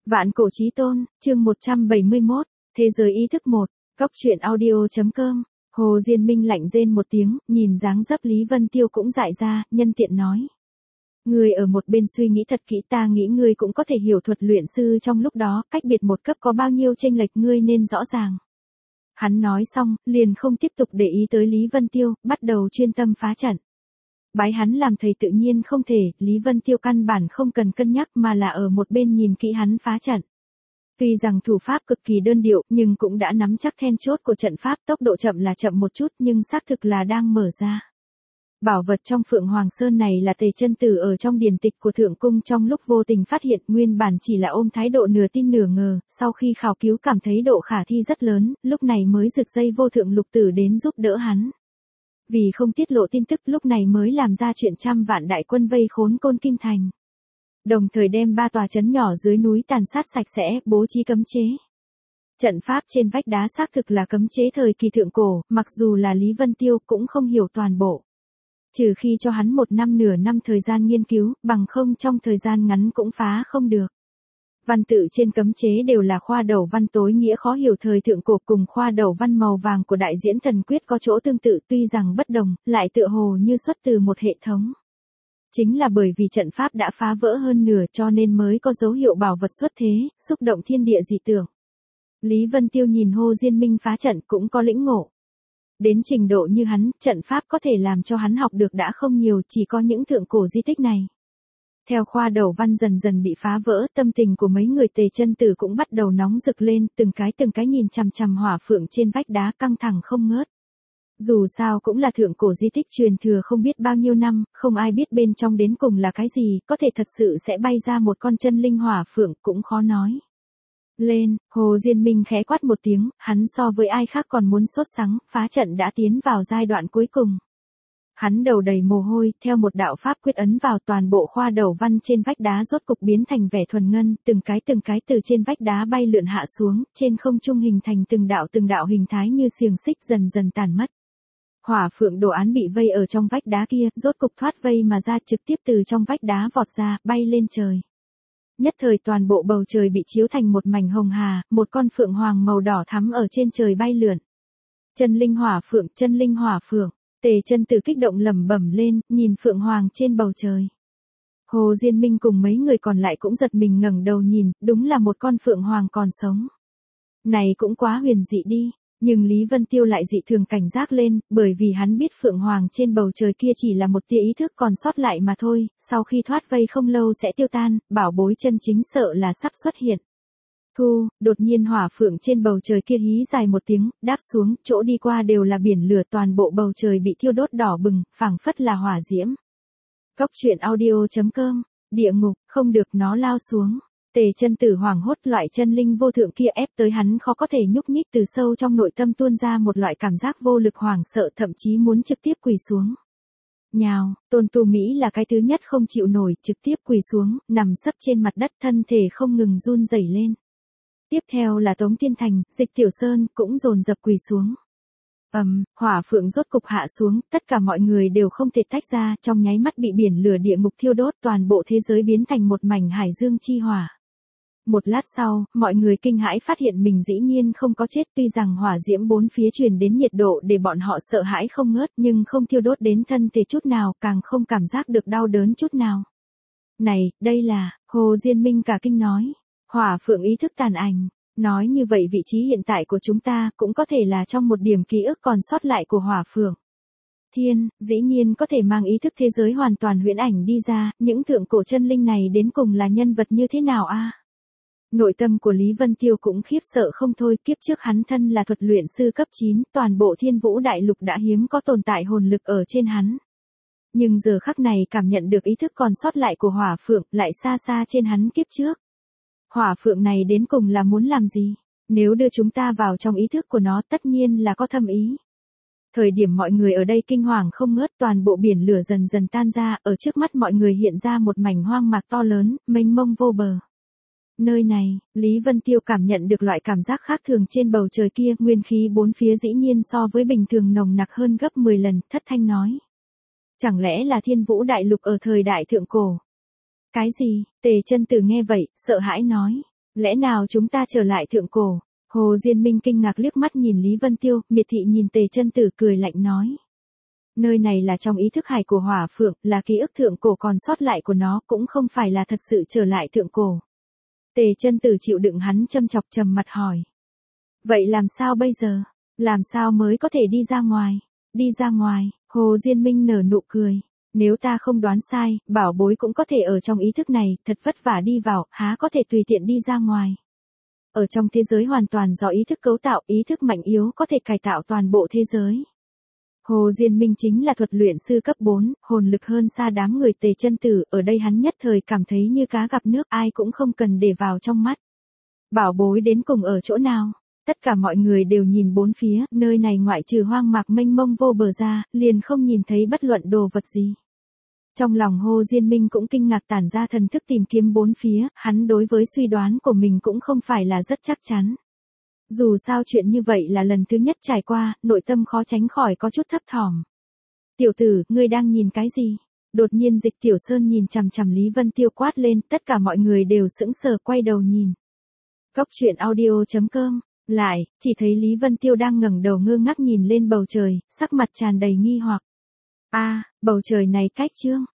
Vạn cổ chí tôn, chương 171, Thế giới ý thức 1, Cóc truyện audio.com. Hồ Diên Minh lạnh rên một tiếng, nhìn dáng dấp Lý Vân Tiêu cũng dại ra, nhân tiện nói. Ngươi ở một bên suy nghĩ thật kỹ, ta nghĩ ngươi cũng có thể hiểu thuật luyện sư trong lúc đó, cách biệt một cấp có bao nhiêu chênh lệch ngươi nên rõ ràng. Hắn nói xong, liền không tiếp tục để ý tới Lý Vân Tiêu, bắt đầu chuyên tâm phá trận. Bái hắn làm thầy tự nhiên không thể, Lý Vân Tiêu căn bản không cần cân nhắc mà là ở một bên nhìn kỹ hắn phá trận. Tuy rằng thủ pháp cực kỳ đơn điệu, nhưng cũng đã nắm chắc then chốt của trận pháp, tốc độ chậm là chậm một chút nhưng xác thực là đang mở ra. Bảo vật trong Phượng Hoàng Sơn này là Tề Chân Tử ở trong điển tịch của Thượng Cung trong lúc vô tình phát hiện, nguyên bản chỉ là ôm thái độ nửa tin nửa ngờ, sau khi khảo cứu cảm thấy độ khả thi rất lớn, lúc này mới rực dây vô thượng lục tử đến giúp đỡ hắn. Vì không tiết lộ tin tức lúc này mới làm ra chuyện trăm vạn đại quân vây khốn Côn Kim Thành. Đồng thời đem 3 tòa trấn nhỏ dưới núi tàn sát sạch sẽ, bố trí cấm chế. Trận pháp trên vách đá xác thực là cấm chế thời kỳ thượng cổ, mặc dù là Lý Vân Tiêu cũng không hiểu toàn bộ. Trừ khi cho hắn 1 năm nửa năm thời gian nghiên cứu, bằng không trong thời gian ngắn cũng phá không được. Văn tự trên cấm chế đều là khoa đầu văn tối nghĩa khó hiểu thời thượng cổ cùng khoa đầu văn màu vàng của đại diễn thần quyết có chỗ tương tự, tuy rằng bất đồng, lại tựa hồ như xuất từ một hệ thống. Chính là bởi vì trận pháp đã phá vỡ hơn nửa cho nên mới có dấu hiệu bảo vật xuất thế, xúc động thiên địa dị tưởng. Lý Vân Tiêu nhìn Hồ Diên Minh phá trận cũng có lĩnh ngộ. Đến trình độ như hắn, trận pháp có thể làm cho hắn học được đã không nhiều, chỉ có những thượng cổ di tích này. Theo khoa đầu văn dần dần bị phá vỡ, tâm tình của mấy người Tề Chân Tử cũng bắt đầu nóng rực lên, từng cái nhìn chằm chằm hỏa phượng trên vách đá căng thẳng không ngớt. Dù sao cũng là thượng cổ di tích truyền thừa không biết bao nhiêu năm, không ai biết bên trong đến cùng là cái gì, có thể thật sự sẽ bay ra một con chân linh hỏa phượng cũng khó nói. Lên, Hồ Diên Minh khẽ quát một tiếng, hắn so với ai khác còn muốn sốt sắng, phá trận đã tiến vào giai đoạn cuối cùng. Hắn đầu đầy mồ hôi, theo một đạo pháp quyết ấn vào toàn bộ khoa đầu văn trên vách đá rốt cục biến thành vẻ thuần ngân, từng cái từ trên vách đá bay lượn hạ xuống, trên không trung hình thành từng đạo hình thái như xiềng xích dần dần tàn mất. Hỏa phượng đồ án bị vây ở trong vách đá kia, rốt cục thoát vây mà ra, trực tiếp từ trong vách đá vọt ra, bay lên trời. Nhất thời toàn bộ bầu trời bị chiếu thành một mảnh hồng hà, một con phượng hoàng màu đỏ thắm ở trên trời bay lượn. Chân linh hỏa phượng, Tề Chân Tử kích động lẩm bẩm lên, nhìn phượng hoàng trên bầu trời. Hồ Diên Minh cùng mấy người còn lại cũng giật mình ngẩng đầu nhìn, đúng là một con phượng hoàng còn sống. Này cũng quá huyền dị đi. Nhưng Lý Vân Tiêu lại dị thường cảnh giác lên, bởi vì hắn biết phượng hoàng trên bầu trời kia chỉ là một tia ý thức còn sót lại mà thôi, sau khi thoát vây không lâu sẽ tiêu tan, bảo bối chân chính sợ là sắp xuất hiện. Đột nhiên hỏa phượng trên bầu trời kia hí dài một tiếng, đáp xuống, chỗ đi qua đều là biển lửa, toàn bộ bầu trời bị thiêu đốt đỏ bừng, phảng phất là hỏa diễm. Cóc truyện audio.com, địa ngục, không được, nó lao xuống. Tề Chân Tử hoảng hốt, loại chân linh vô thượng kia ép tới hắn khó có thể nhúc nhích, từ sâu trong nội tâm tuôn ra một loại cảm giác vô lực hoảng sợ, thậm chí muốn trực tiếp quỳ xuống. Nhào, Tôn Tu Mỹ là cái thứ nhất không chịu nổi, trực tiếp quỳ xuống, nằm sấp trên mặt đất, thân thể không ngừng run rẩy lên. Tiếp theo là Tống Tiên Thành, Dịch Tiểu Sơn cũng dồn dập quỳ xuống. Hỏa phượng rốt cục hạ xuống, tất cả mọi người đều không thể tách ra, trong nháy mắt bị biển lửa địa ngục thiêu đốt, toàn bộ thế giới biến thành một mảnh hải dương chi hỏa. Một lát sau, mọi người kinh hãi phát hiện mình dĩ nhiên không có chết, tuy rằng hỏa diễm bốn phía truyền đến nhiệt độ để bọn họ sợ hãi không ngớt, nhưng không thiêu đốt đến thân thể chút nào, càng không cảm giác được đau đớn chút nào. Này, đây là, Hồ Diên Minh cả kinh nói, hỏa phượng ý thức tàn ảnh. Nói như vậy vị trí hiện tại của chúng ta cũng có thể là trong một điểm ký ức còn sót lại của hỏa phượng. Thiên, dĩ nhiên có thể mang ý thức thế giới hoàn toàn huyễn ảnh đi ra, những thượng cổ chân linh này đến cùng là nhân vật như thế nào a? Nội tâm của Lý Vân Tiêu cũng khiếp sợ không thôi, kiếp trước hắn thân là thuật luyện sư cấp 9, toàn bộ Thiên Vũ Đại Lục đã hiếm có tồn tại hồn lực ở trên hắn. Nhưng giờ khắc này cảm nhận được ý thức còn sót lại của hỏa phượng, lại xa xa trên hắn kiếp trước. Hỏa phượng này đến cùng là muốn làm gì? Nếu đưa chúng ta vào trong ý thức của nó, tất nhiên là có thâm ý. Thời điểm mọi người ở đây kinh hoàng không ngớt, toàn bộ biển lửa dần dần tan ra, ở trước mắt mọi người hiện ra một mảnh hoang mạc to lớn, mênh mông vô bờ. Nơi này, Lý Vân Tiêu cảm nhận được loại cảm giác khác thường trên bầu trời kia, nguyên khí bốn phía dĩ nhiên so với bình thường nồng nặc hơn gấp 10 lần, thất thanh nói. Chẳng lẽ là Thiên Vũ Đại Lục ở thời đại thượng cổ? Cái gì? Tề Chân Tử nghe vậy, sợ hãi nói. Lẽ nào chúng ta trở lại thượng cổ? Hồ Diên Minh kinh ngạc liếc mắt nhìn Lý Vân Tiêu, miệt thị nhìn Tề Chân Tử cười lạnh nói. Nơi này là trong ý thức hải của Hỏa Phượng, là ký ức thượng cổ còn sót lại của nó, cũng không phải là thật sự trở lại thượng cổ. Tề Chân Tử chịu đựng hắn châm chọc trầm mặt hỏi. Vậy làm sao bây giờ? Làm sao mới có thể đi ra ngoài? Đi ra ngoài, Hồ Diên Minh nở nụ cười. Nếu ta không đoán sai, bảo bối cũng có thể ở trong ý thức này, thật vất vả đi vào, há có thể tùy tiện đi ra ngoài. Ở trong thế giới hoàn toàn do ý thức cấu tạo, ý thức mạnh yếu có thể cải tạo toàn bộ thế giới. Hồ Diên Minh chính là thuật luyện sư cấp 4, hồn lực hơn xa đám người Tề Chân Tử, ở đây hắn nhất thời cảm thấy như cá gặp nước, ai cũng không cần để vào trong mắt. Bảo bối đến cùng ở chỗ nào? Tất cả mọi người đều nhìn bốn phía, nơi này ngoại trừ hoang mạc mênh mông vô bờ ra, liền không nhìn thấy bất luận đồ vật gì. Trong lòng Hồ Diên Minh cũng kinh ngạc tản ra thần thức tìm kiếm bốn phía, hắn đối với suy đoán của mình cũng không phải là rất chắc chắn. Dù sao chuyện như vậy là lần thứ nhất trải qua, nội tâm khó tránh khỏi có chút thấp thỏm. Tiểu tử, ngươi đang nhìn cái gì? Đột nhiên Dịch Tiểu Sơn nhìn chằm chằm Lý Vân Tiêu quát lên, tất cả mọi người đều sững sờ quay đầu nhìn. Cốc truyện audio.com. Lại, chỉ thấy Lý Vân Tiêu đang ngẩng đầu ngơ ngác nhìn lên bầu trời, sắc mặt tràn đầy nghi hoặc. Bầu trời này cách trương,